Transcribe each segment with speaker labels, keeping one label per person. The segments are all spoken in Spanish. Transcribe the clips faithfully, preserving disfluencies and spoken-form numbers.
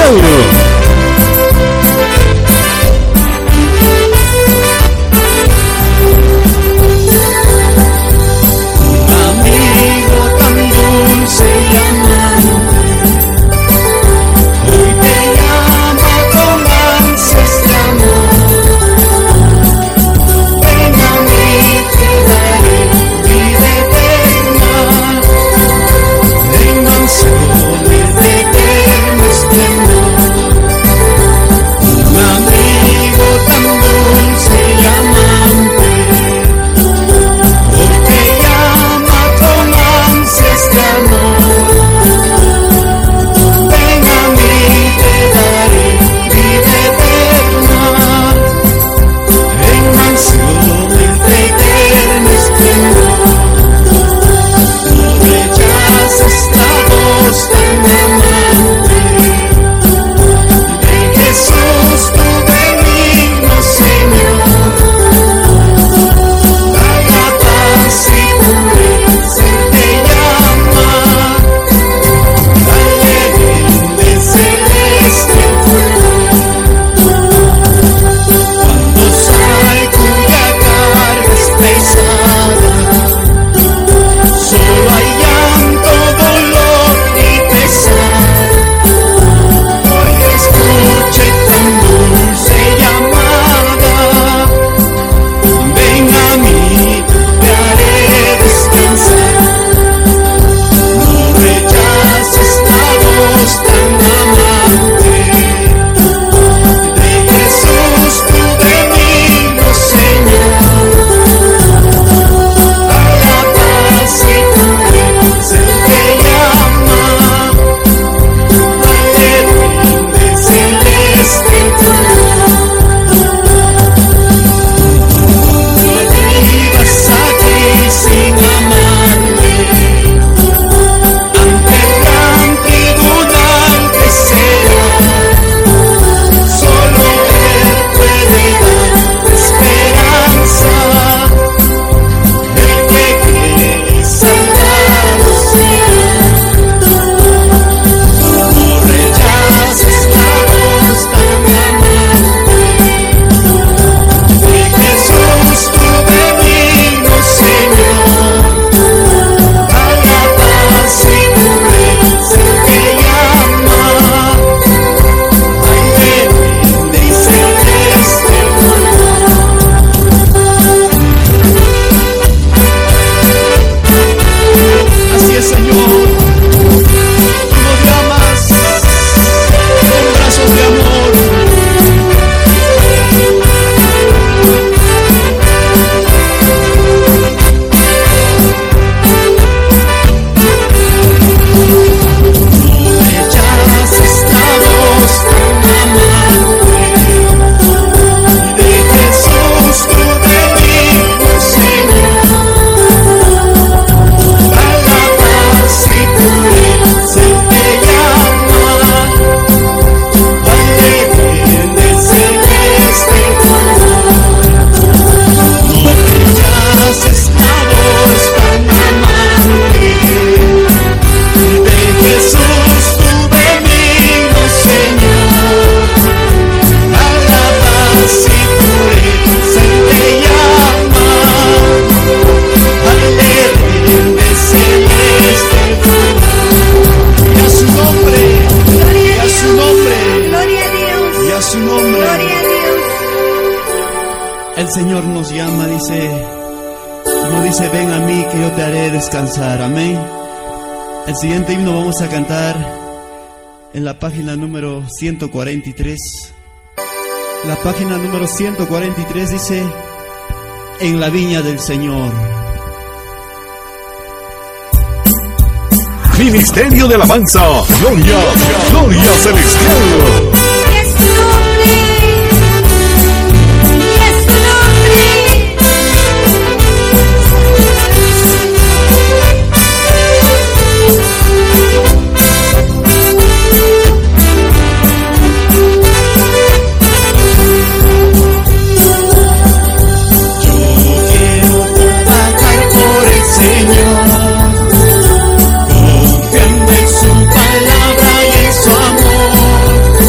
Speaker 1: Celestial.
Speaker 2: Señor nos llama, dice, nos dice, ven a mí que yo te haré descansar. Amén. El siguiente himno vamos a cantar en la página número ciento cuarenta y tres. La página número ciento cuarenta y tres dice, en la viña del Señor.
Speaker 1: Ministerio de Alabanza, Gloria, Gloria Celestial.
Speaker 3: Confiando en su palabra y en su amor.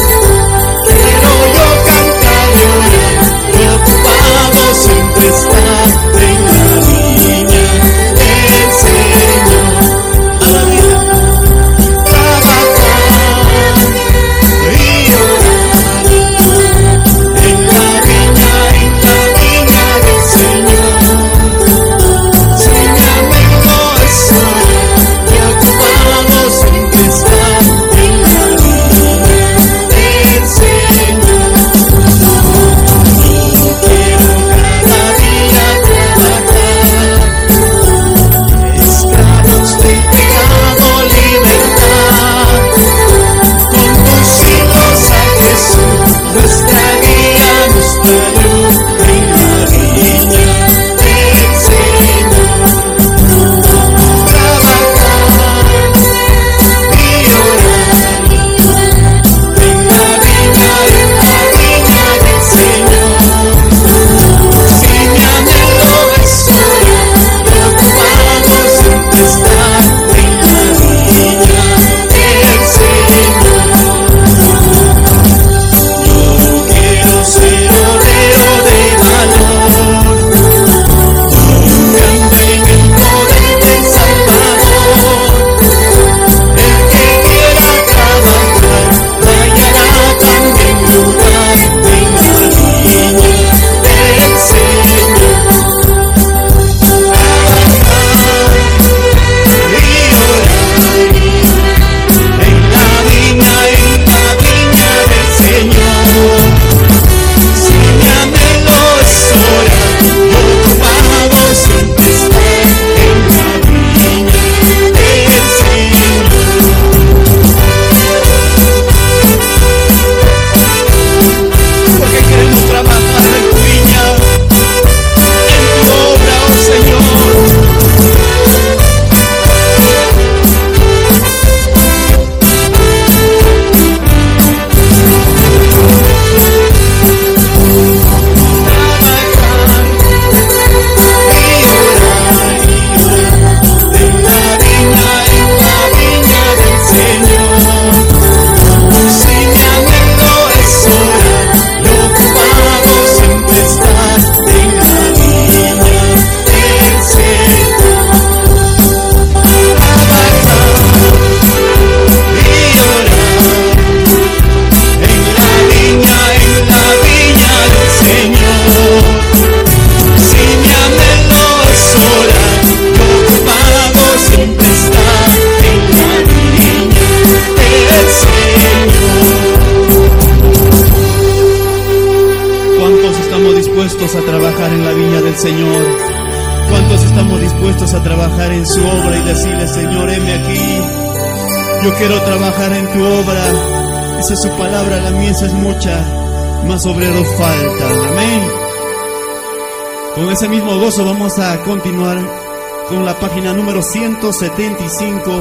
Speaker 2: dispuestos a trabajar en la viña del Señor? ¿Cuántos estamos dispuestos a trabajar en su obra y decirle, Señor, heme aquí? Yo quiero trabajar en tu obra. Dice su palabra, la mies es mucha, más obreros faltan. Amén. Con ese mismo gozo vamos a continuar con la página número ciento setenta y cinco.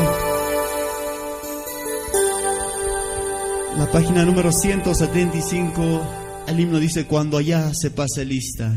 Speaker 2: La página número ciento setenta y cinco, el himno dice, cuando allá se pase lista.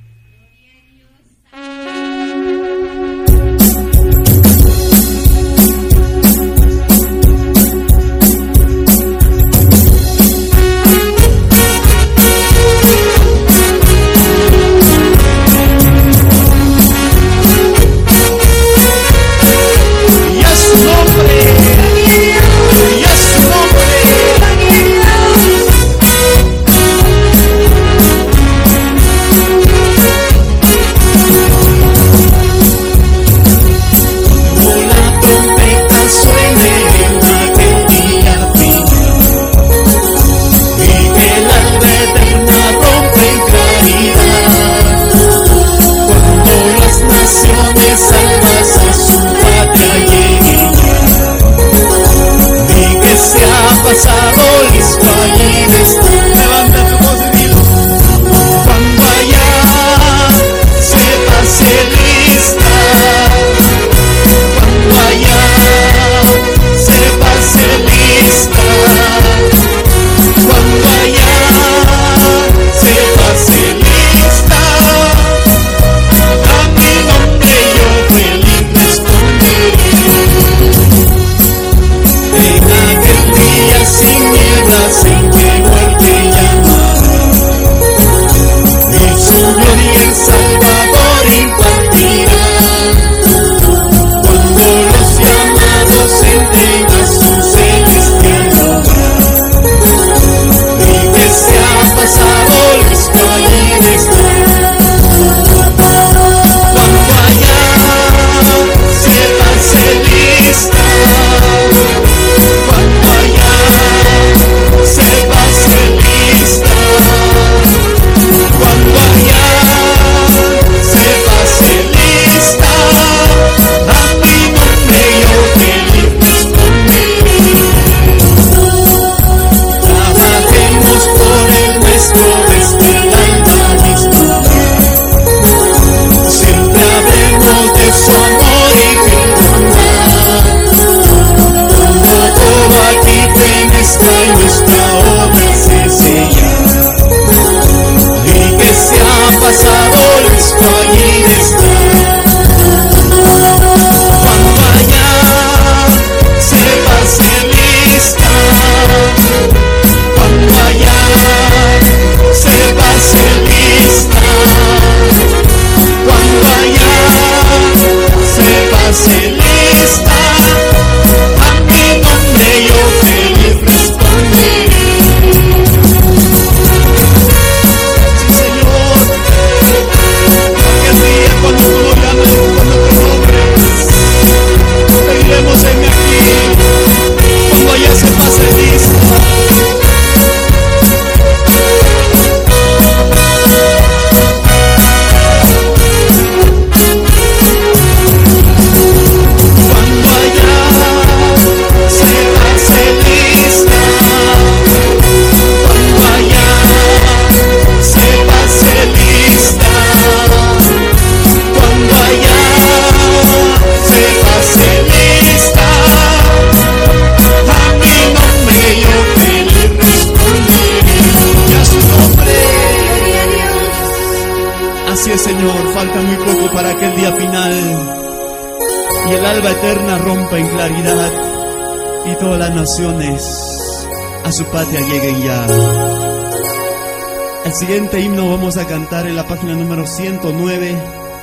Speaker 2: Señor, falta muy poco para aquel día final y el alba eterna rompa en claridad y todas las naciones a su patria lleguen ya. El siguiente himno vamos a cantar en la página número ciento nueve.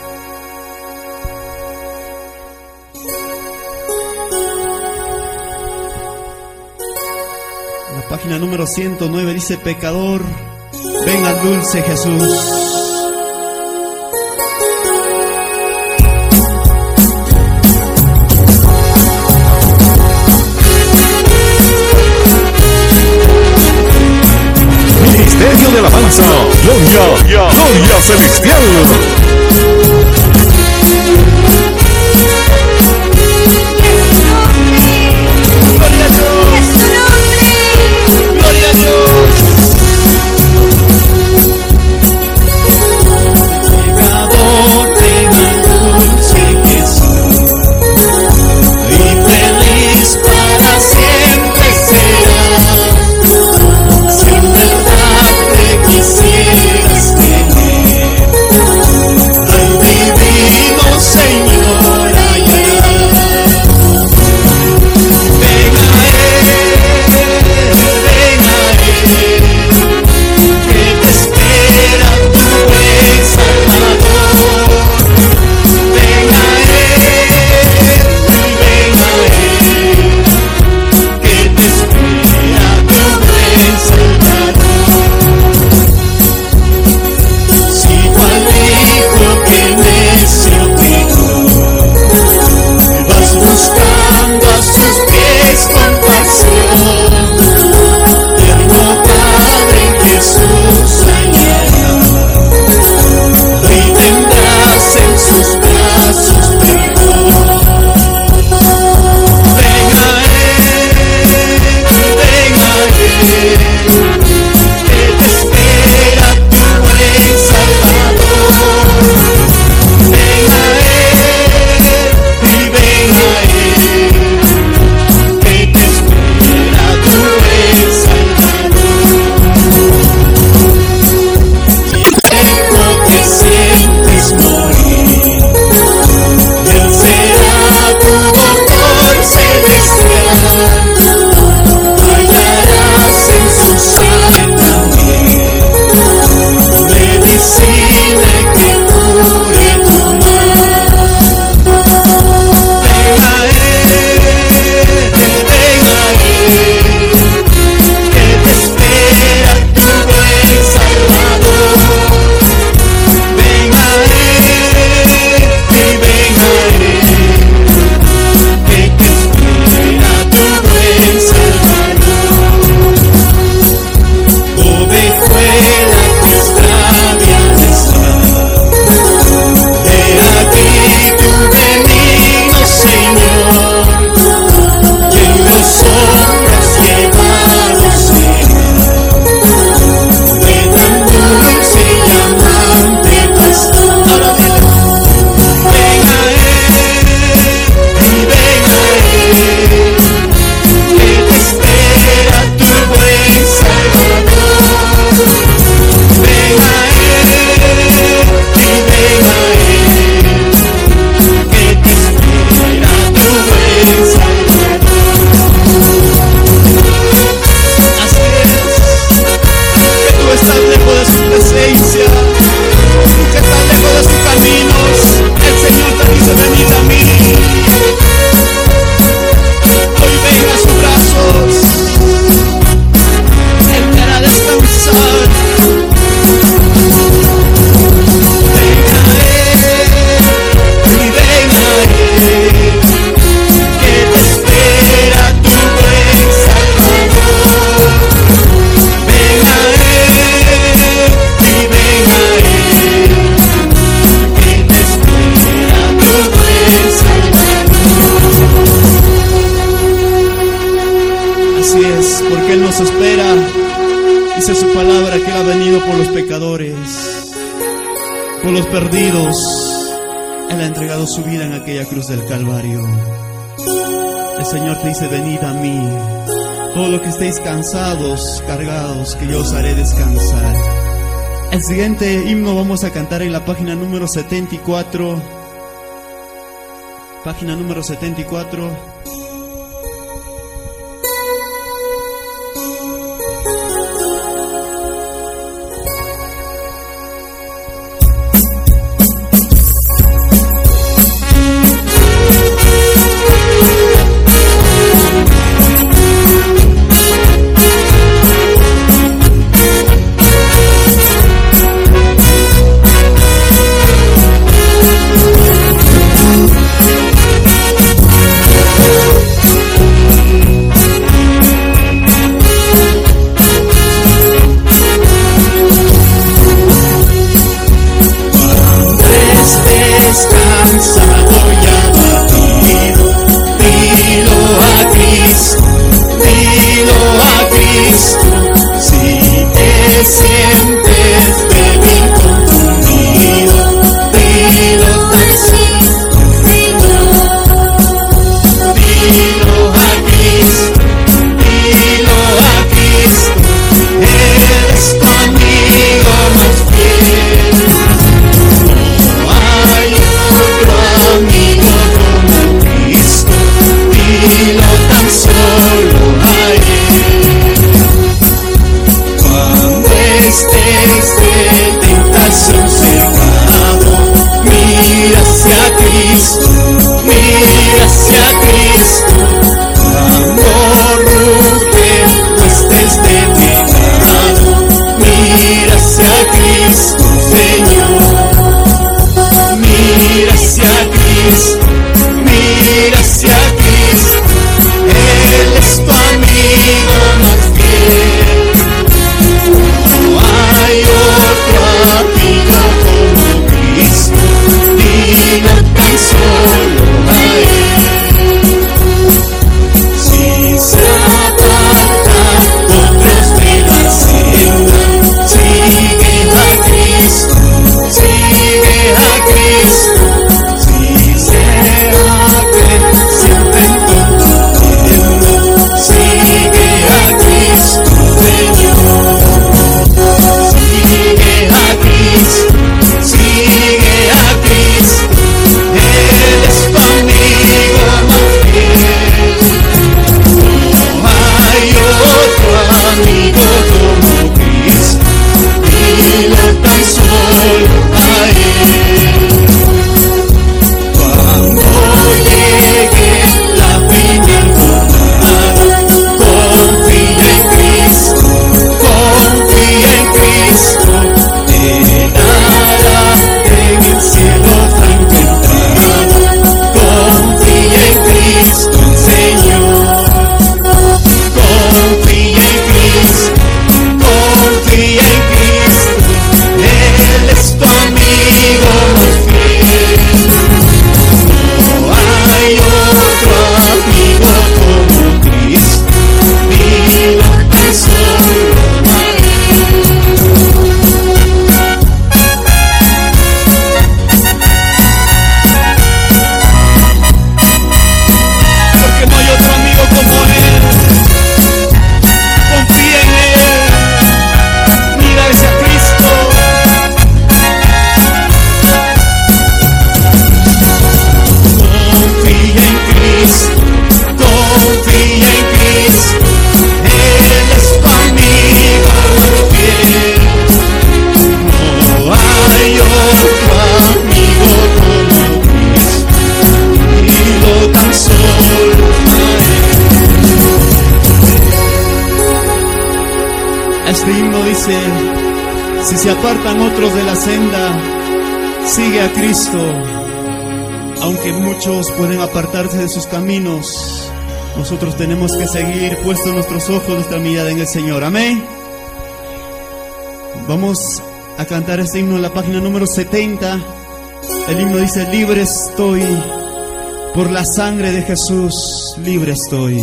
Speaker 2: La página número ciento nueve dice, pecador, ven al dulce Jesús.
Speaker 1: Ministerio de Alabanza, Gloria, gloria celestial.
Speaker 2: Gloria a Dios. Gloria a Dios. Pecador, ven a dulce Jesús, y feliz para siempre serás. Si en verdad te quisieras tener al divino Señor allá, ven a Él, ven a Él, que te espera tu buen Salvador. Ven a Él, ven a Él, que te espera tu buen Salvador. Si tu amigo que necio pecó, vas buscando a sus pies compasión, tierno Padre Jesús hallará, y tendrás en sus brazos perdón. Ven a Él, ven a Él, que te espera tu buen Salvador. Ven a Él, y ven a Él, que te espera tu buen Salvador. Si el tiempo que sientes morir, Él será tu doctor celestial. Hallarás en su sangre también medicina que cure tu mal. Ven a Él, ven a Él, que te espera tu buen Salvador. Ven a Él, y ven a Él, que te espera tu buen Salvador. Ovejuela que extraviada está, he aquí tu benigno Señor, y en los hombros llevado será, de tan dulce y amante pastor. Ahora dile, ven a Él, y ven a Él, que te espera tu buen Salvador. Ven a Él, y ven a Él, que te espera tu buen Salvador. Así es, que tú estás lejos de su presencia, tú que estás lejos de sus caminos, el Señor te dice: venid a mí. Hoy ven a sus brazos, Él te hará descansar. Ven a Él, y ven a Él, que te espera tu buen Salvador. Ven a Él, y ven a Él, que te espera tu buen Salvador. Así es, porque Él nos espera. Dice su palabra que Él ha venido por los pecadores, por los perdidos. Él ha entregado su vida en aquella cruz del Calvario. El Señor te dice: venid a mí, todos los que estéis cansados, cargados, que yo os haré descansar. El siguiente himno vamos a cantar en la página número setenta y cuatro. Página número setenta y cuatro.
Speaker 3: sientes débil, confundido, dilo tan solo, dilo a Cristo, dilo a Cristo, Él es tu amigo más fiel. No hay otro amigo como Cristo, dilo tan solo a Él. Cuando estés de tentación cercado, mira hacia Cristo, mira hacia Cristo. Cuando ruge o estés de pecado, mira hacia Cristo, Señor. Mira hacia Cristo, mira hacia Cristo. Él es tu amigo más fiel. No hay otro amigo como Cristo, dilo tan solo a Él. Si se apartan otros de la senda, sigue a Cristo, sigue a Cristo. Si se abren, sienten confundiendo, sigue a Cristo, Señor. Sigue a Cristo, sigue a Cristo, Él es tu amigo más fiel. No hay otro amigo como Cristo, dilo tan solo a Él. Cuando llegue la final jornada, confía en Cristo, confía en Cristo, te dará en el cielo franca entrada. Confía en Cristo, Señor. Confía en Cristo, confía en Cristo, Él es tu amigo más fiel. No hay otro amigo como Cristo, dilo tan solo a Él. Porque no hay otro amigo como Él. Confía en Él, mira hacia Cristo. Confía en Cristo, confía en Cristo, Él es tu amigo más fiel. No hay otro amigo como Cristo, dilo tan solo a Él.
Speaker 2: Este himno dice: si se apartan otros de la senda, sigue a Cristo. Aunque muchos pueden apartarse de sus caminos, nosotros tenemos que seguir puestos nuestros ojos, nuestra mirada en el Señor. Amén. Vamos a cantar este himno en la página número setenta. El himno dice: libre estoy, por la sangre de Jesús, libre estoy.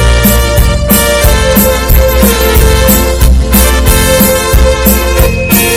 Speaker 3: Libre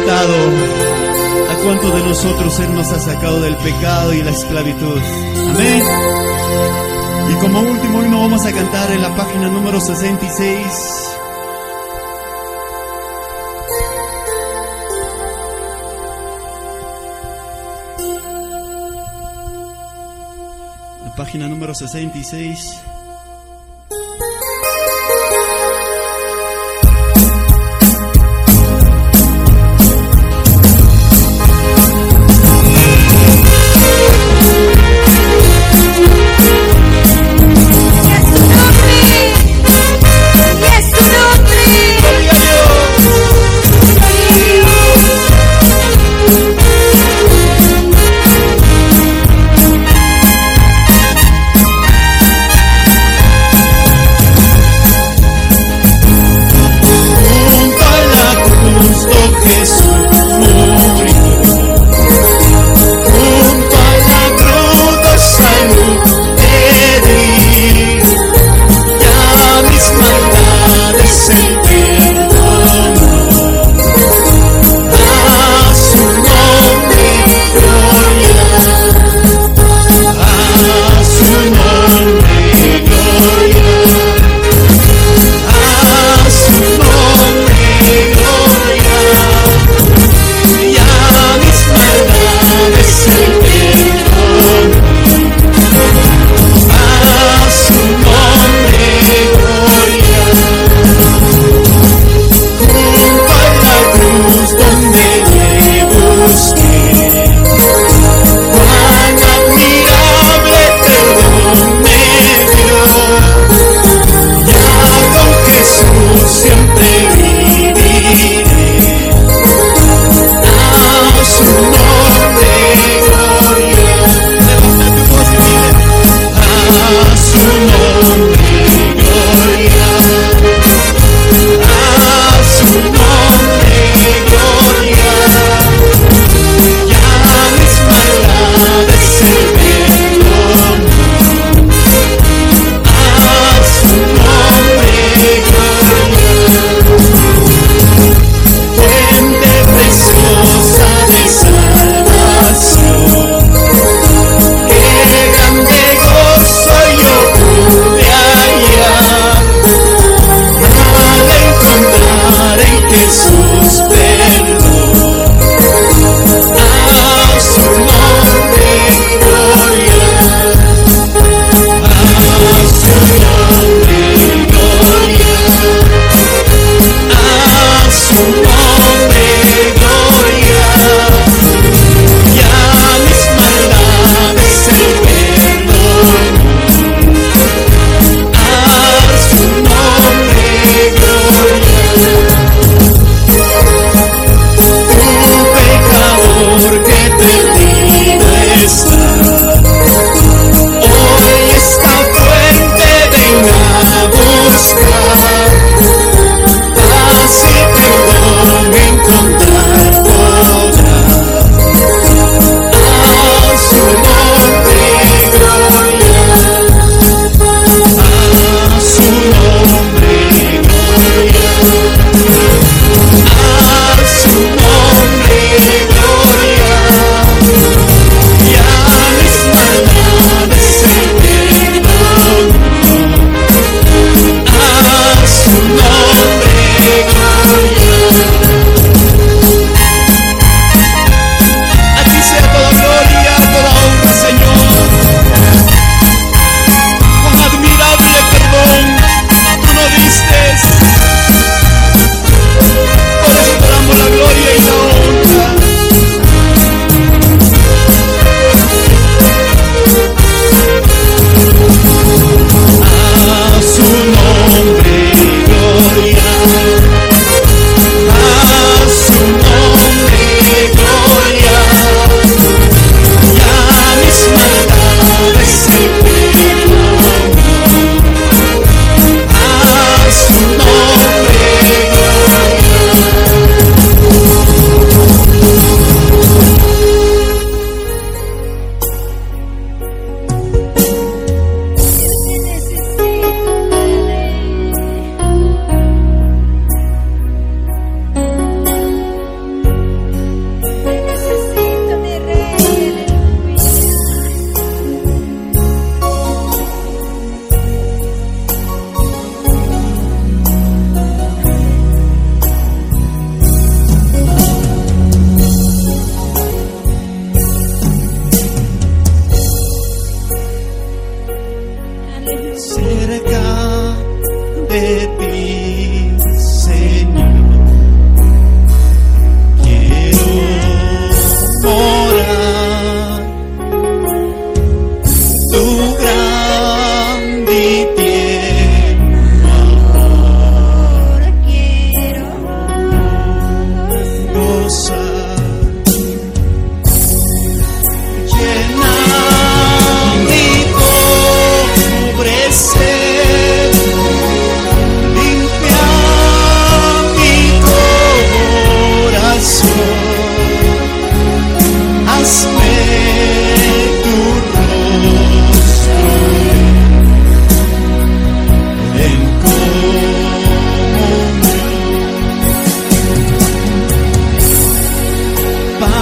Speaker 2: libertado, a cuántos de nosotros Él nos ha sacado del pecado y la esclavitud. Amén. Y como último himno vamos a cantar en la página número sesenta y seis. La página número sesenta y seis.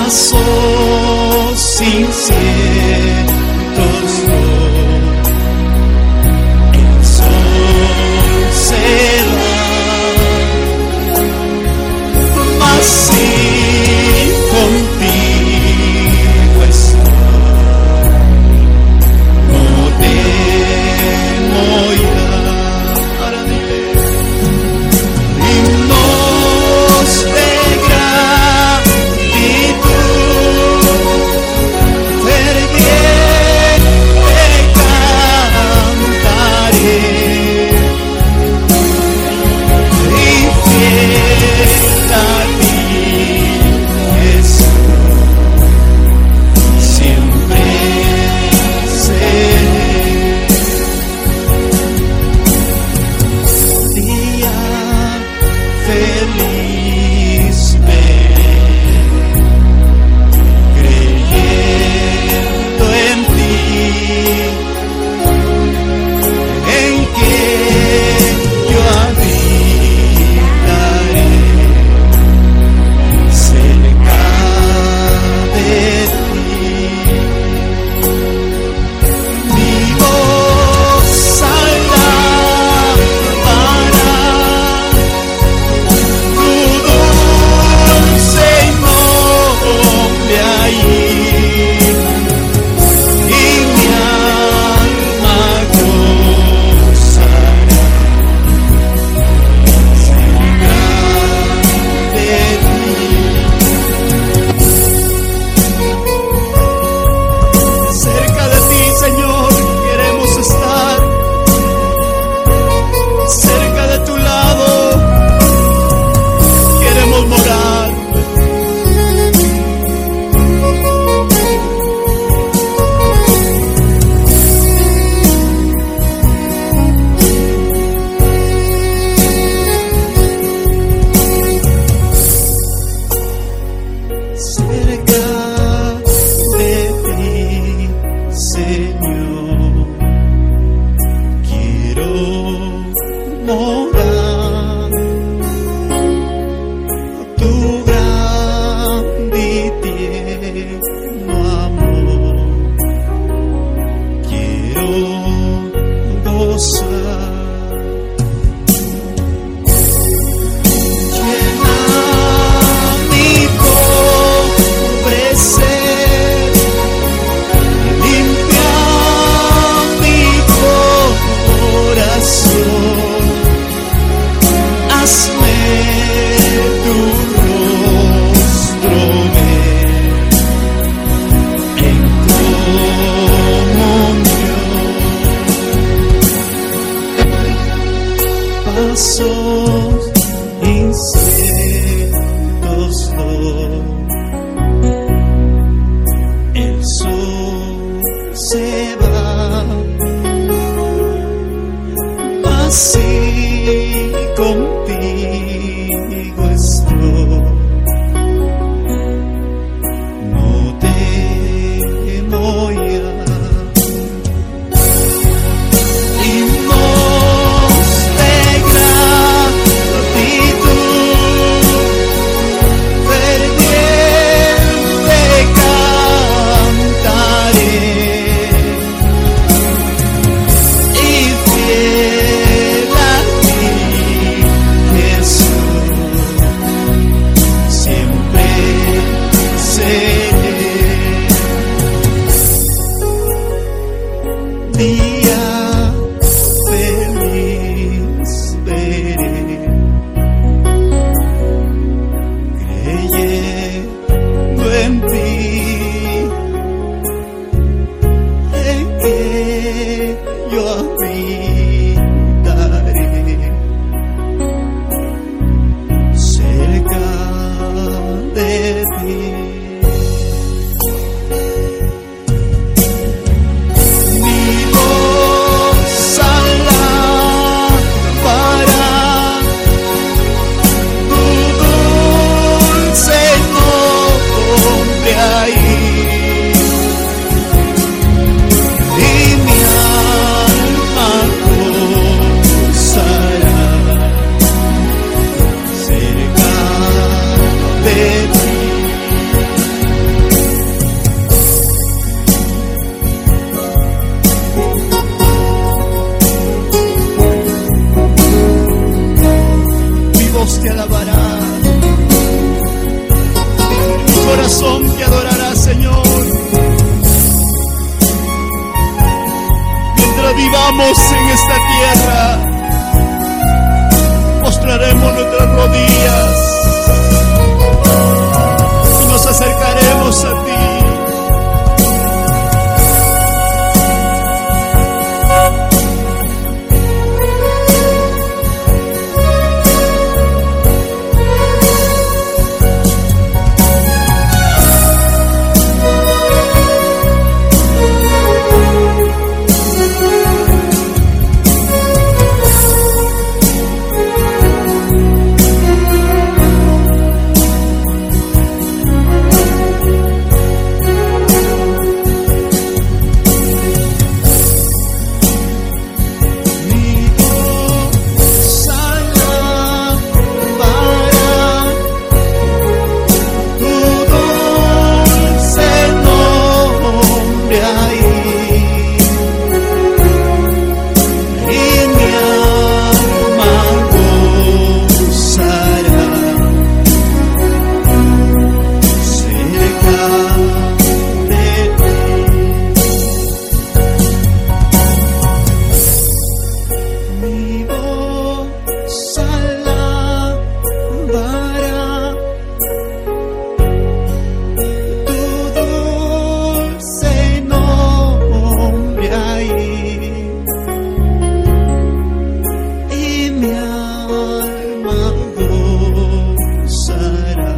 Speaker 2: pasos inciertos no. El sol se va, mas si contigo estoy, no temo ya. Ahora dile, himnos de pasos inciertos no. El sol se va, mas si contigo estoy, no temo ya. Perdiendo corazón que adorará, Señor. Mientras vivamos en esta tierra, mostraremos nuestras rodillas y nos acercaremos a ti.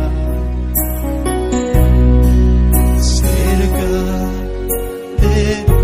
Speaker 2: Yeah.